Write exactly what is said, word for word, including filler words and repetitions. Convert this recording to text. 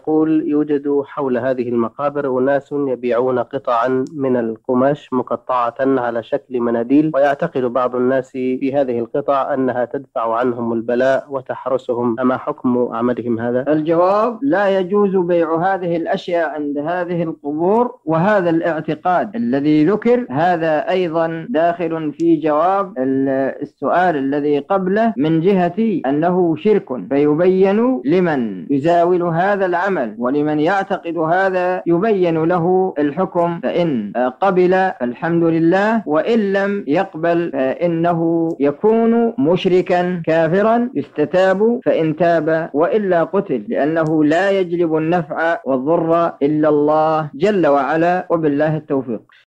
يقول: يوجد حول هذه المقابر أناس يبيعون قطعا من القماش مقطعة على شكل مناديل، ويعتقد بعض الناس في هذه القطع أنها تدفع عنهم البلاء وتحرسهم، أما حكم عملهم هذا؟ الجواب: لا يجوز بيع هذه الأشياء عند هذه القبور، وهذا الاعتقاد الذي ذكر هذا أيضا داخل في جواب السؤال الذي قبله من جهة أنه شرك، فيبين لمن يزاول هذا العمل ولمن يعتقد هذا يبين له الحكم، فإن قبل فالحمد لله، وإن لم يقبل فإنه يكون مشركا كافرا يستتاب فإن تاب، وإلا قتل، لأنه لا يجلب النفع والضر إلا الله جل وعلا، وبالله التوفيق.